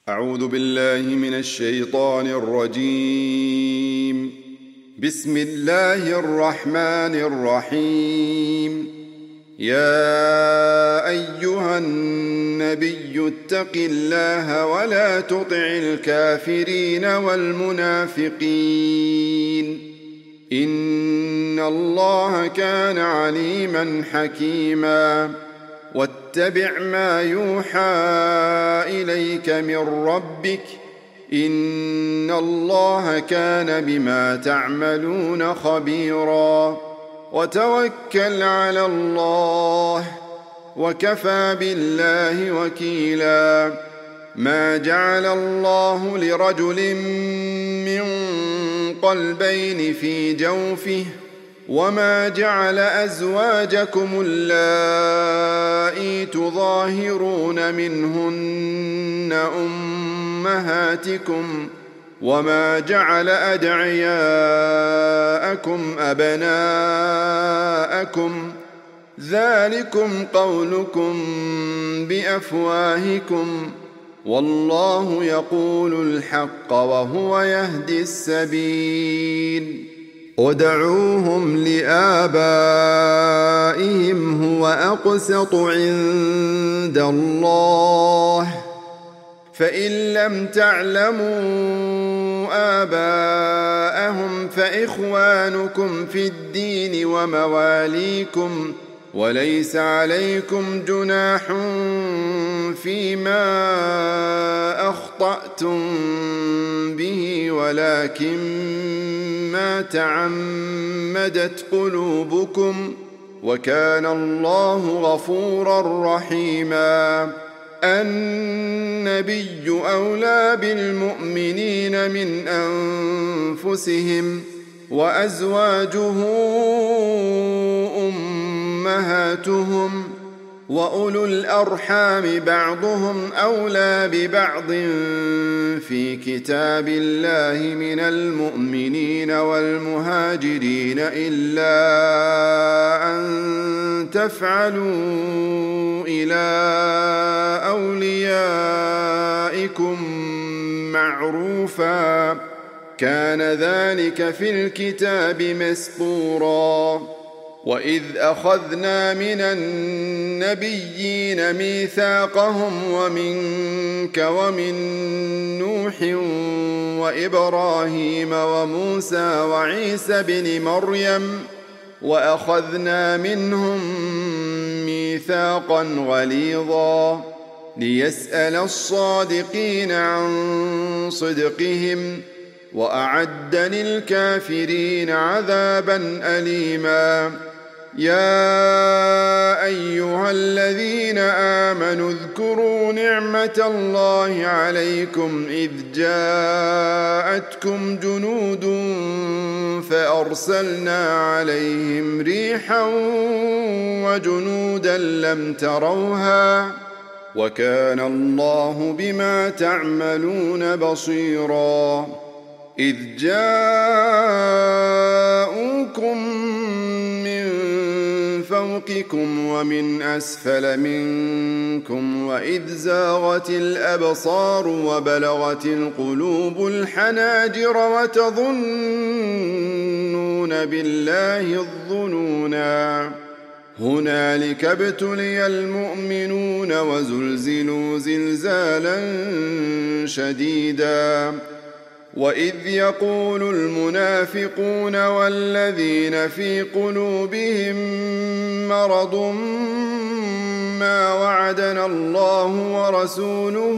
أعوذ بالله من الشيطان الرجيم. بسم الله الرحمن الرحيم. يا أيها النبي اتق الله ولا تطع الكافرين والمنافقين إن الله كان عليما حكيما. واتبع ما يوحى إليك من ربك إن الله كان بما تعملون خبيرا. وتوكل على الله وكفى بالله وكيلا. ما جعل الله لرجل من قلبين في جوفه وما جعل أزواجكم اللائي تظاهرون منهن أمهاتكم وما جعل أدعياءكم أبناءكم ذلكم قولكم بأفواهكم والله يقول الحق وهو يهدي السبيل. ادعوهم لآبائهم هو أقسط عند الله فإن لم تعلموا آباءهم فإخوانكم في الدين ومواليكم وليس عليكم جناح فيما أخطأتم به ولكن ما تعمدت قلوبكم وكان الله غفورا رحيما. النبي أولى بالمؤمنين من أنفسهم وأزواجه أمهاتهم وأولو الأرحام بعضهم أولى ببعض في كتاب الله من المؤمنين والمهاجرين إلا أن تفعلوا إلى أوليائكم معروفا كان ذلك في الكتاب مسطورا. وإذ أخذنا من النبيين ميثاقهم ومنك ومن نوح وإبراهيم وموسى وعيسى بن مريم وأخذنا منهم ميثاقا غليظا ليسأل الصادقين عن صدقهم وأعد للكافرين عذابا أليما. يا أيها الذين آمنوا اذكروا نعمة الله عليكم إذ جاءتكم جنود فأرسلنا عليهم ريحا وجنودا لم تروها وكان الله بما تعملون بصيرا. إذ جاءوكم من فوقكم ومن أسفل منكم وإذ زاغت الأبصار وبلغت القلوب الحناجر وتظنون بالله الظنونا هنالك ابتلي المؤمنون وزلزلوا زلزالا شديدا. وإذ يقول المنافقون والذين في قلوبهم مرض ما وعدنا الله ورسوله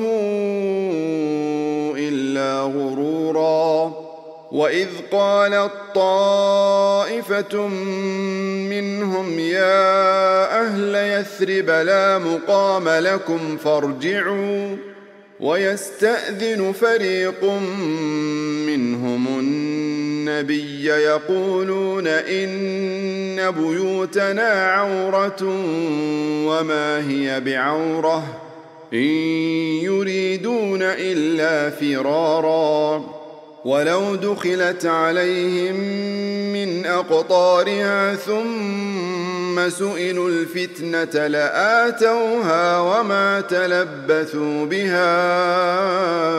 إلا غرورا. وإذ قالت طائفة منهم يا أهل يثرب لا مقام لكم فارجعوا ويستأذن فريق منهم النبي يقولون إن بيوتنا عورة وما هي بعورة إن يريدون إلا فرارا. ولو دخلت عليهم من أقطارها ثم سئلوا الفتنة لآتوها وما تلبثوا بها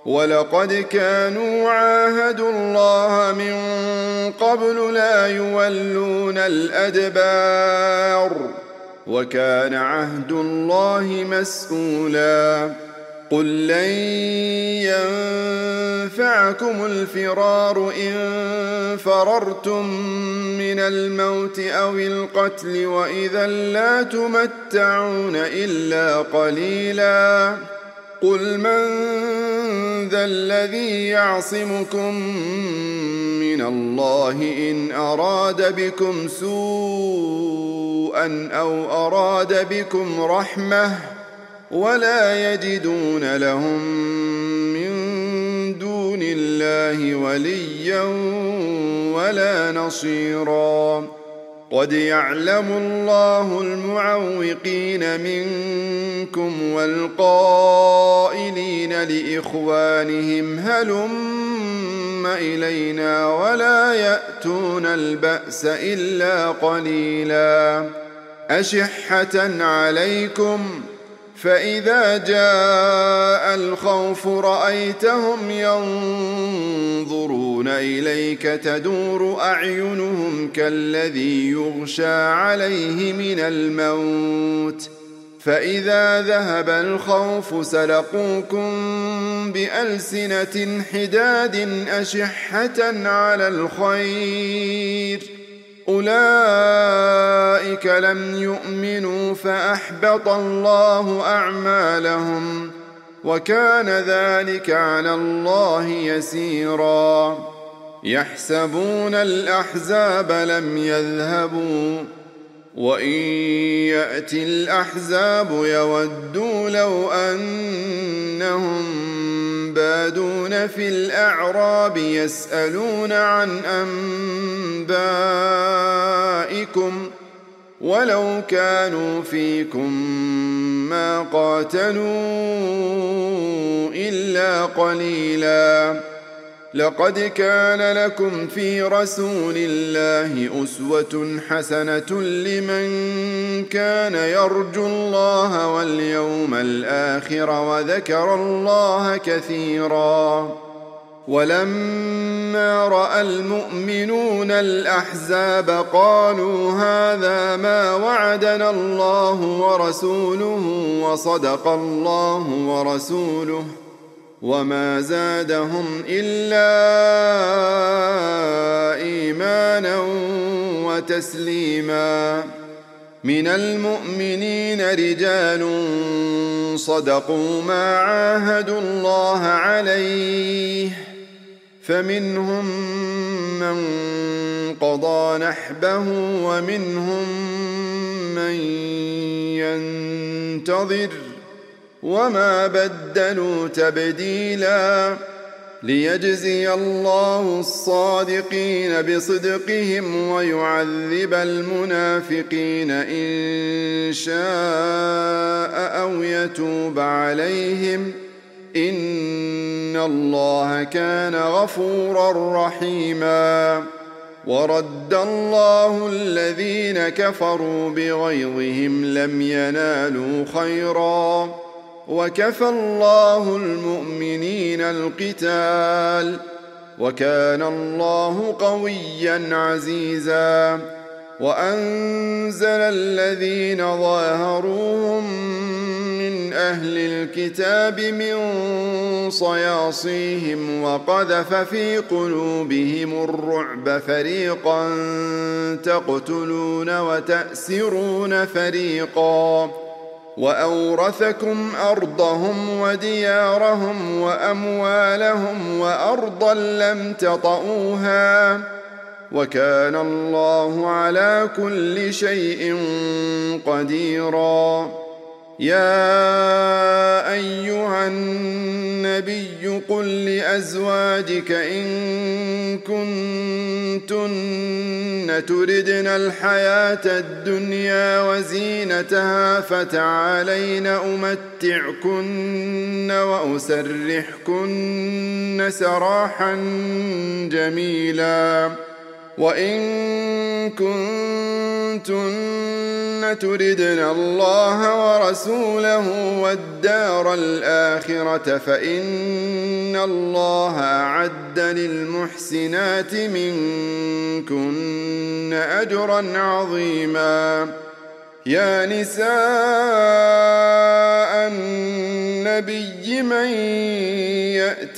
ولقد كانوا عاهدوا الله من قبل لا يولون الأدبار وكان عهد الله مسؤولا قل لن ينفعكم الفرار إن فررتم من الموت أو القتل وإذا لا تمتعون إلا قليلا قل من ذا الذي يعصمكم من الله إن أراد بكم سوءا أو أراد بكم رحمة ولا يجدون لهم من دون الله وليا ولا نصيرا قد يعلم الله المعوقين منكم والقائلين لإخوانهم هلم إلينا ولا يأتون البأس إلا قليلا أشحة عليكم فإذا جاء الخوف رأيتهم ينظرون إليك تدور أعينهم كالذي يغشى عليه من الموت فإذا ذهب الخوف سلقوكم بألسنة حداد أشحة على الخير أولئك لم يؤمنوا فأحبط الله أعمالهم وكان ذلك على الله يسيرا يحسبون الأحزاب لم يذهبوا وإن يأتي الأحزاب يودوا لو أنهم بادون في الأعراب يسألون عن أنبائكم ولو كانوا فيكم ما قاتلوا إلا قليلا لقد كان لكم في رسول الله أسوة حسنة لمن كان يرجو الله واليوم الآخر وذكر الله كثيرا ولما رأى المؤمنون الأحزاب قالوا هذا ما وعدنا الله ورسوله وصدق الله ورسوله وما زادهم إلا إيمانا وتسليما من المؤمنين رجال صدقوا ما عاهدوا الله عليه فمنهم من قضى نحبه ومنهم من ينتظر وما بدلوا تبديلا ليجزي الله الصادقين بصدقهم ويعذب المنافقين إن شاء أو يتوب عليهم إن الله كان غفورا رحيما ورد الله الذين كفروا بغيظهم لم ينالوا خيرا وكفى الله المؤمنين القتال وكان الله قويا عزيزا وأنزل الذين ظاهروهم من أهل الكتاب من صياصيهم وقذف في قلوبهم الرعب فريقا تقتلون وتأسرون فريقا وأورثكم أرضهم وديارهم وأموالهم وأرضا لم تطئوها وكان الله على كل شيء قديرا يا أيها النبي قل لأزواجك إن كنتن تردن الحياة الدنيا وزينتها فتعالين أمتعكن وأسرحكن سراحا جميلا وإن كنتن تردن الله ورسوله والدار الآخرة فإن الله أعد للمحسنات منكن أجرا عظيما. يا نساء النبي من يأت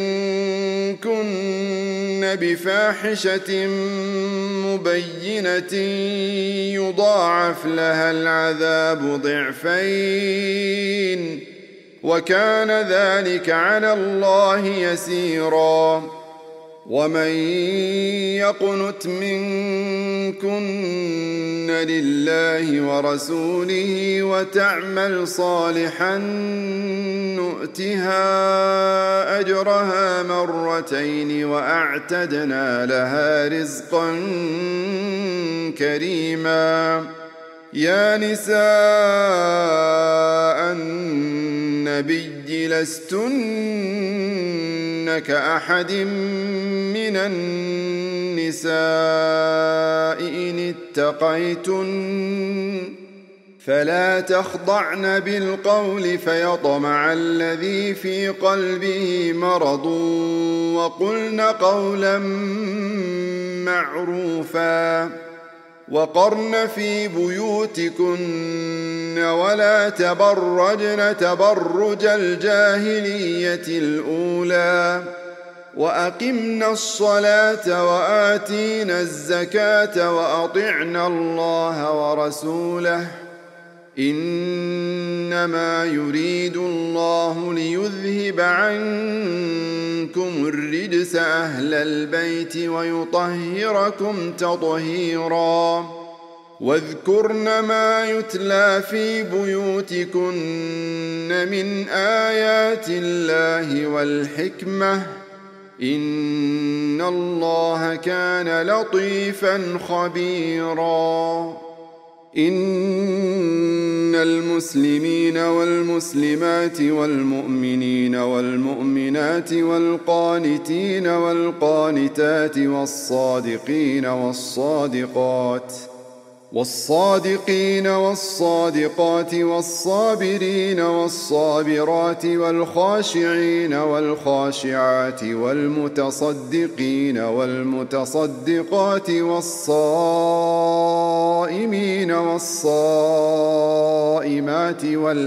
منكن بفاحشة مبينة يضاعف لها العذاب ضعفين وكان ذلك على الله يسيرا. ومن يقنت منكن لله ورسوله وتعمل صالحا نؤتها أجرها مرتين وأعتدنا لها رزقا كريما. يا نساء النبي لستن كأحد من النساء إن اتقيتن فلا تخضعن بالقول فيطمع الذي في قلبه مرض وقلن قولا معروفا. وقرن في بيوتكن ولا تبرجن تبرج الجاهلية الأولى وأقمنا الصلاة وآتينا الزكاة وأطعنا الله ورسوله إنما يريد الله ليذهب عنكم الرجس أهل البيت ويطهركم تطهيرا. واذكرن ما يتلى في بيوتكن من آيات الله والحكمة إن الله كان لطيفا خبيرا. إن المسلمين والمسلمات والمؤمنين والمؤمنات والقانتين والقانتات والصادقين والصادقات والصابرين والصابرات والخاشعين والخاشعات والمتصدقين والمتصدقات والصائمين والصائمات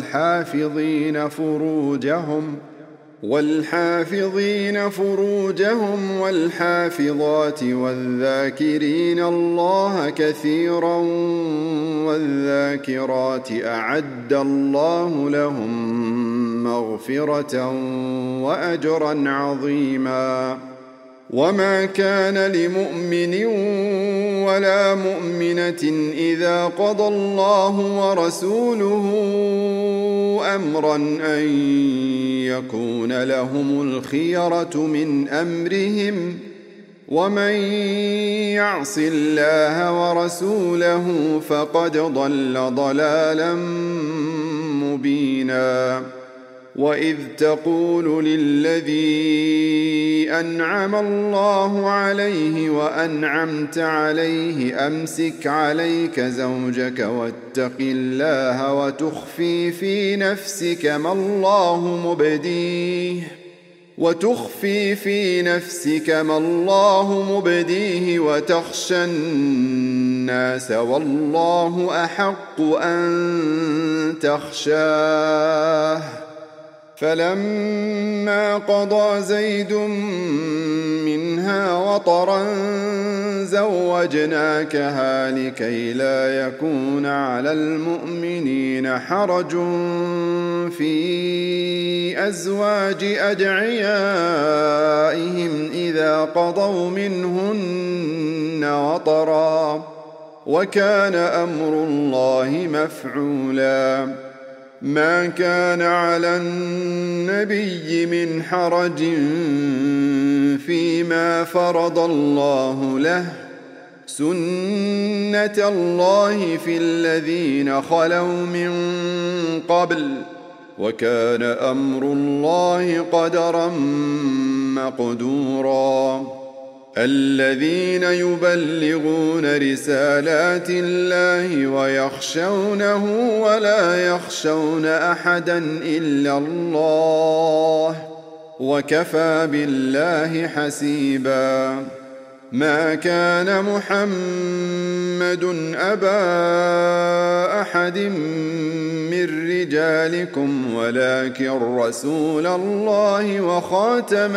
والحافظين فروجهم والحافظات والذاكرين الله كثيرا والذاكرات أعد الله لهم مغفرة وأجرا عظيما. وما كان لمؤمن ولا مؤمنة إذا قضى الله ورسوله أمرا أن يكون لهم الخيرة من أمرهم ومن يعص الله ورسوله فقد ضل ضلالا مبينا. وإذ تقول للذي أنعم الله عليه وأنعمت عليه أمسك عليك زوجك واتق الله وتخفي في نفسك ما الله مبديه وتخشى الناس والله أحق أن تخشاه. فلما قضى زيد منها وطرا زوجناكها لكي لا يكون على المؤمنين حرج في أزواج أدعيائهم إذا قضوا منهن وطرا وكان أمر الله مفعولا. ما كان على النبي من حرج فيما فرض الله له سنة الله في الذين خلوا من قبل وكان أمر الله قدرا مقدورا. الذين يبلغون رسالات الله ويخشونه ولا يخشون أحدا إلا الله وكفى بالله حسيبا ما كان محمد أبا أحد من رجالكم ولكن رسول الله وخاتم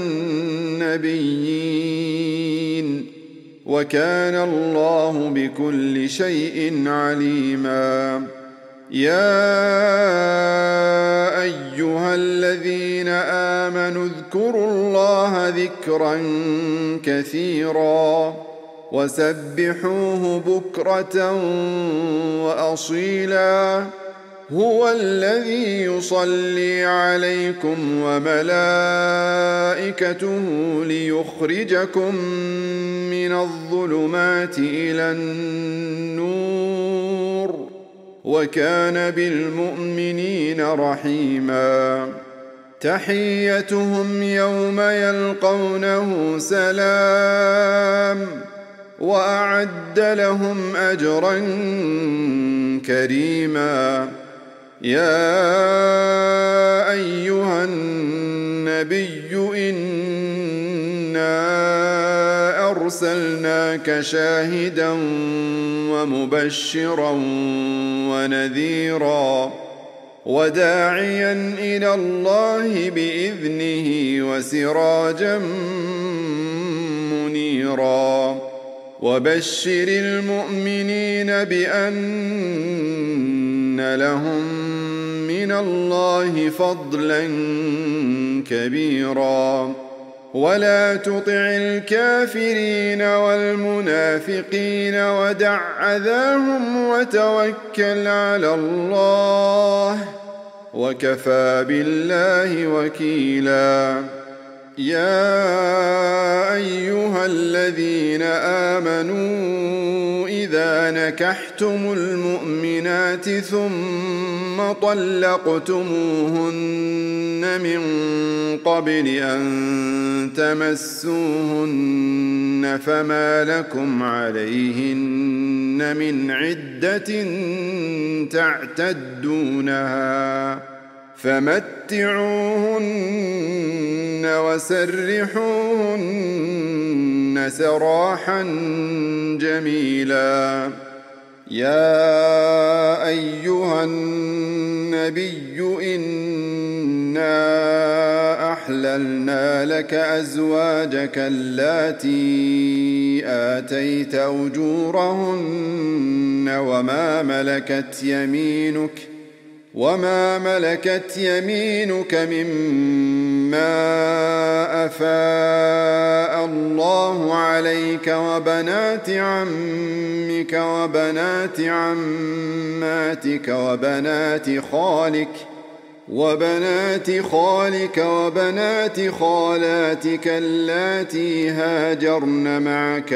النبيين وكان الله بكل شيء عليما يا أيها الذين آمنوا اذكروا الله ذكرا كثيرا وسبحوه بكرة وأصيلا هو الذي يصلي عليكم وملائكته ليخرجكم من الظلمات إلى النور وكان بالمؤمنين رحيما تحيتهم يوم يلقونه سلام وأعد لهم أجرا كريما يا أيها النبي إنا أرسلناك شاهدا ومبشرا ونذيرا وداعيا إلى الله بإذنه وسراجا منيرا وبشر المؤمنين بأن لهم من الله فضلا كبيرا ولا تطع الكافرين والمنافقين ودع أذاهم وتوكل على الله وكفى بالله وكيلا يا أيها الذين آمنوا إذا نكحتم المؤمنات ثم طلقتموهن من قبل أن تمسوهن فما لكم عليهن من عدة تعتدونها فمتعوهن وسرحوهن سراحا جميلا يا أيها النبي إنا أحللنا لك أزواجك اللاتي آتيت أجورهن وما ملكت يمينك مما أفاء الله عليك وبنات عمك وبنات عماتك وبنات خالك وبنات خالاتك اللاتي هاجرن معك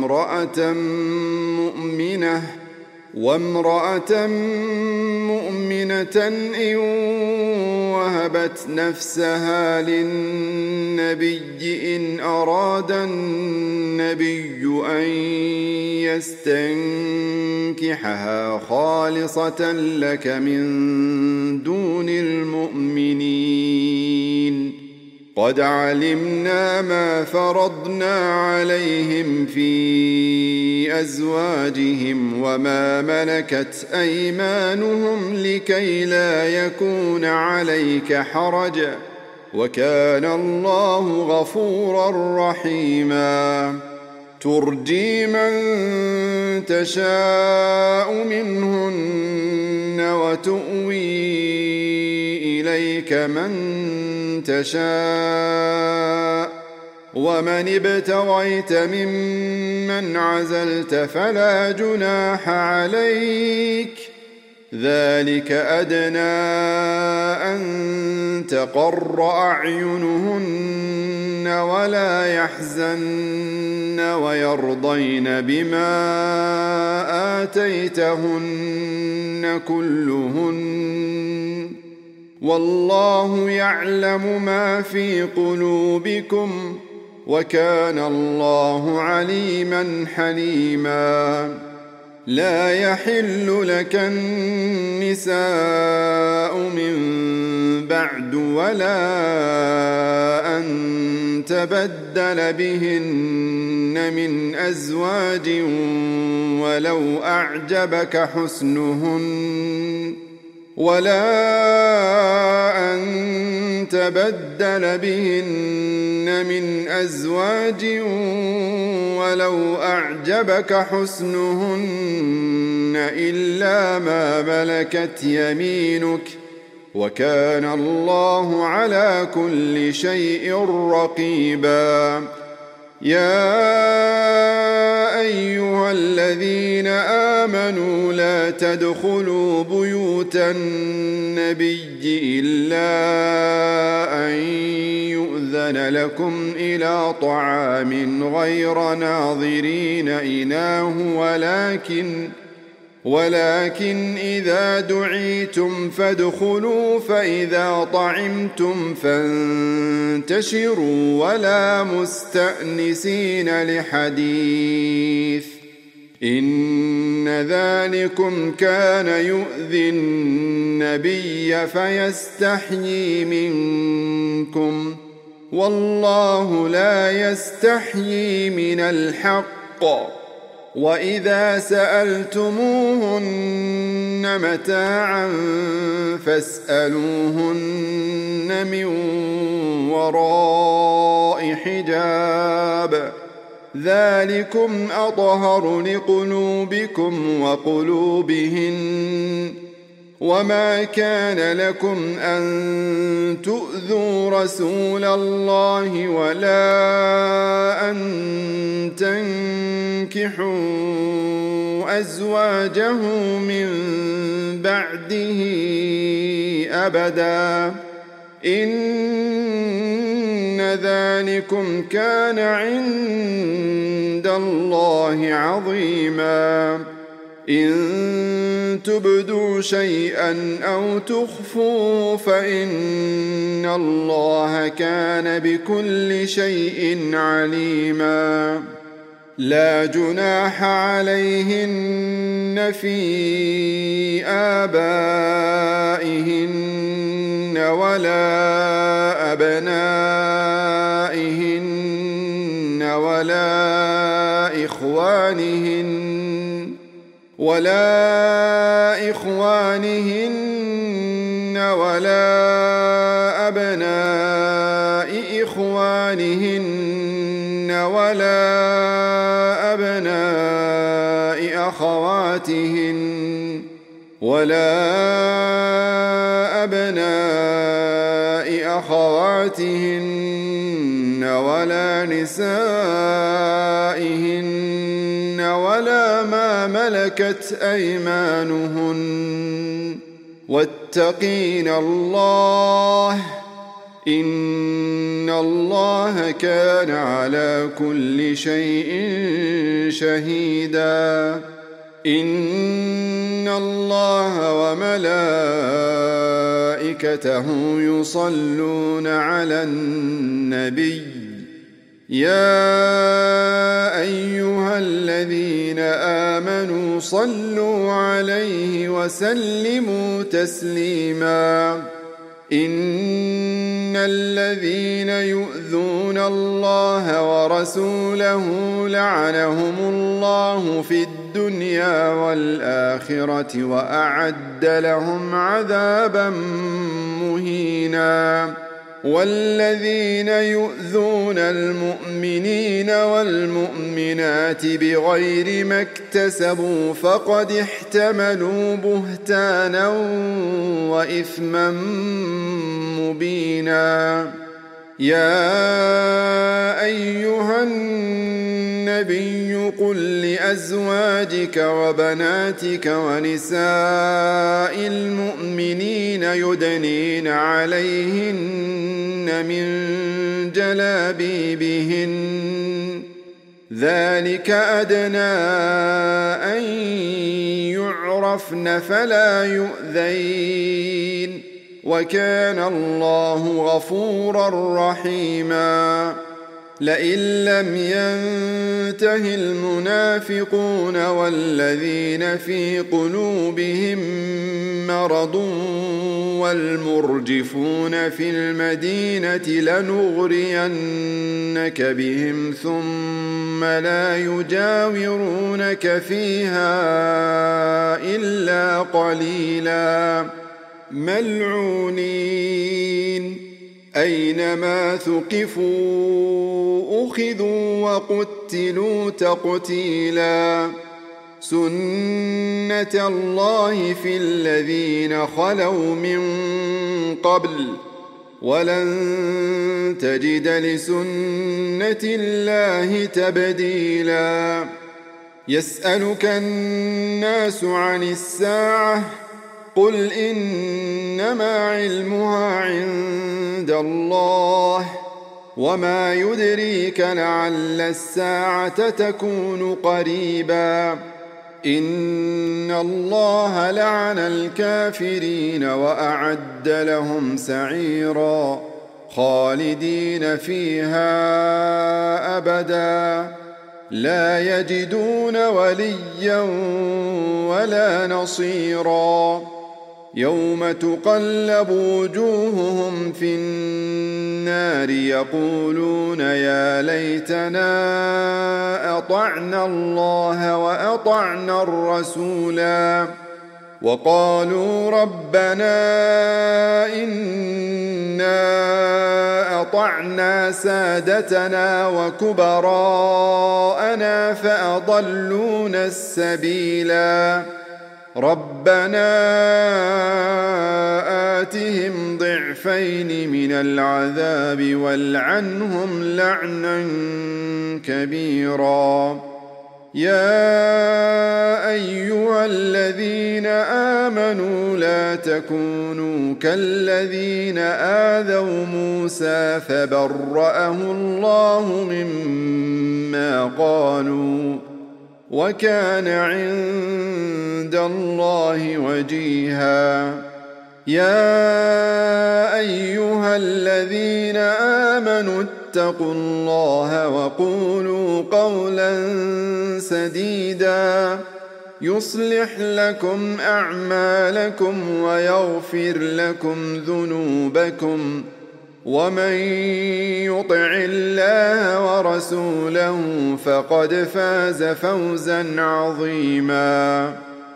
وامرأة مؤمنة إن وهبت نفسها للنبي إن أراد النبي أن يستنكحها خالصة لك من دون المؤمنين قد علمنا ما فرضنا عليهم في أزواجهم وما ملكت أيمانهم لكي لا يكون عليك حرج وكان الله غفورا رحيما ترجي من تشاء منهن وتؤوي إليك من تشاء ومن ابتغيت ممن عزلت فلا جناح عليك ذلك أدنى أن تقر أعينهن ولا يحزن ويرضين بما آتيتهن كلهن والله يعلم ما في قلوبكم وكان الله عليما حليما. لا يحل لك النساء من بعد ولا أن تبدل بهن من أزواج ولو أعجبك حسنهن إلا ما ملكت يمينك وكان الله على كل شيء رقيبا. يا أيها الذين آمنوا لا تدخلوا بيوت النبي إلا أن يؤذن لكم إلى طعام غير ناظرين إناه ولكن إذا دعيتم فادخلوا فإذا طعمتم فانتشروا ولا مستأنسين لحديث إن ذلكم كان يؤذي النبي فيستحيي منكم والله لا يستحيي من الحق. وإذا سألتموهن متاعا فاسألوهن من وراء حجاب ذلكم أطهر لقلوبكم وقلوبهن. وما كان لكم أن تؤذوا رسول الله ولا أن تنكحوا أزواجه من بعده أبدا إن ذلكم كان عند الله عظيما. إن تبدوا شيئا أو تخفوا فإن الله كان بكل شيء عليما. لا جناح عليهن في آبائهن ولا أبنائهن ولا إخوانهن ولا أبناء إخوانهن ولا أبناء أخواتهن ولا نسائهن ولا ما ملكت أيمانهن واتقين الله إن الله كان على كل شيء شهيدا. إن الله وملائكته يصلون على النبي يا أيها الذين آمنوا صلوا عليه وسلموا تسليما. إن الذين يؤذون الله ورسوله لعنهم الله في الدنيا والآخرة وأعد لهم عذابا مهينا. والذين يؤذون المؤمنين والمؤمنات بغير ما اكتسبوا فقد احتملوا بهتانا وإثما مبينا. يا أيها النبي قل لأزواجك وبناتك ونساء المؤمنين يدنين عليهن من جلابيبهن ذلك أدنى أن يعرفن فلا يؤذين وكان الله غفورا رحيما. لئن لم ينته المنافقون والذين في قلوبهم مرض والمرجفون في المدينة لنغرينك بهم ثم لا يجاورونك فيها إلا قليلا ملعونين أينما ثقفوا أخذوا وقتلوا تقتيلا سنة الله في الذين خلوا من قبل ولن تجد لسنة الله تبديلا يسألك الناس عن الساعة قل إنما علمها عند الله وما يدريك لعل الساعة تكون قريبا إن الله لعن الكافرين وأعد لهم سعيرا خالدين فيها أبدا لا يجدون وليا ولا نصيرا يوم تقلب وجوههم في النار يقولون يا ليتنا أطعنا الله وأطعنا الرسولا وقالوا ربنا إنا أطعنا سادتنا وكبراءنا فأضلونا السبيلا ربنا آتهم ضعفين من العذاب والعنهم لعنا كبيرا يا أيها الذين آمنوا لا تكونوا كالذين آذوا موسى فبرأه الله مما قالوا وكان عند الله وجيها يا أيها الذين آمنوا اتقوا الله وقولوا قولا سديدا يصلح لكم أعمالكم ويغفر لكم ذنوبكم ومن يطع الله ورسوله فقد فاز فوزا عظيما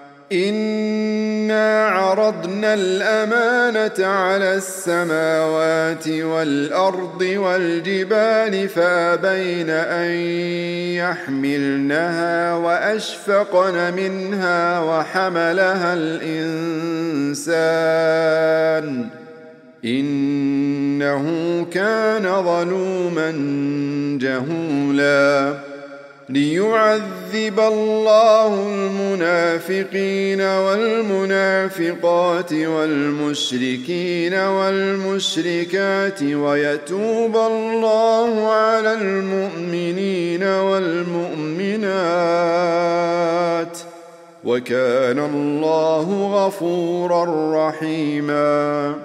إنا عرضنا الأمانة على السماوات والأرض والجبال فأبين أن يحملنها وأشفقن منها وحملها الإنسان إنه كان ظلوما جهولا ليعذب الله المنافقين والمنافقات والمشركين والمشركات ويتوب الله على المؤمنين والمؤمنات وكان الله غفورا رحيما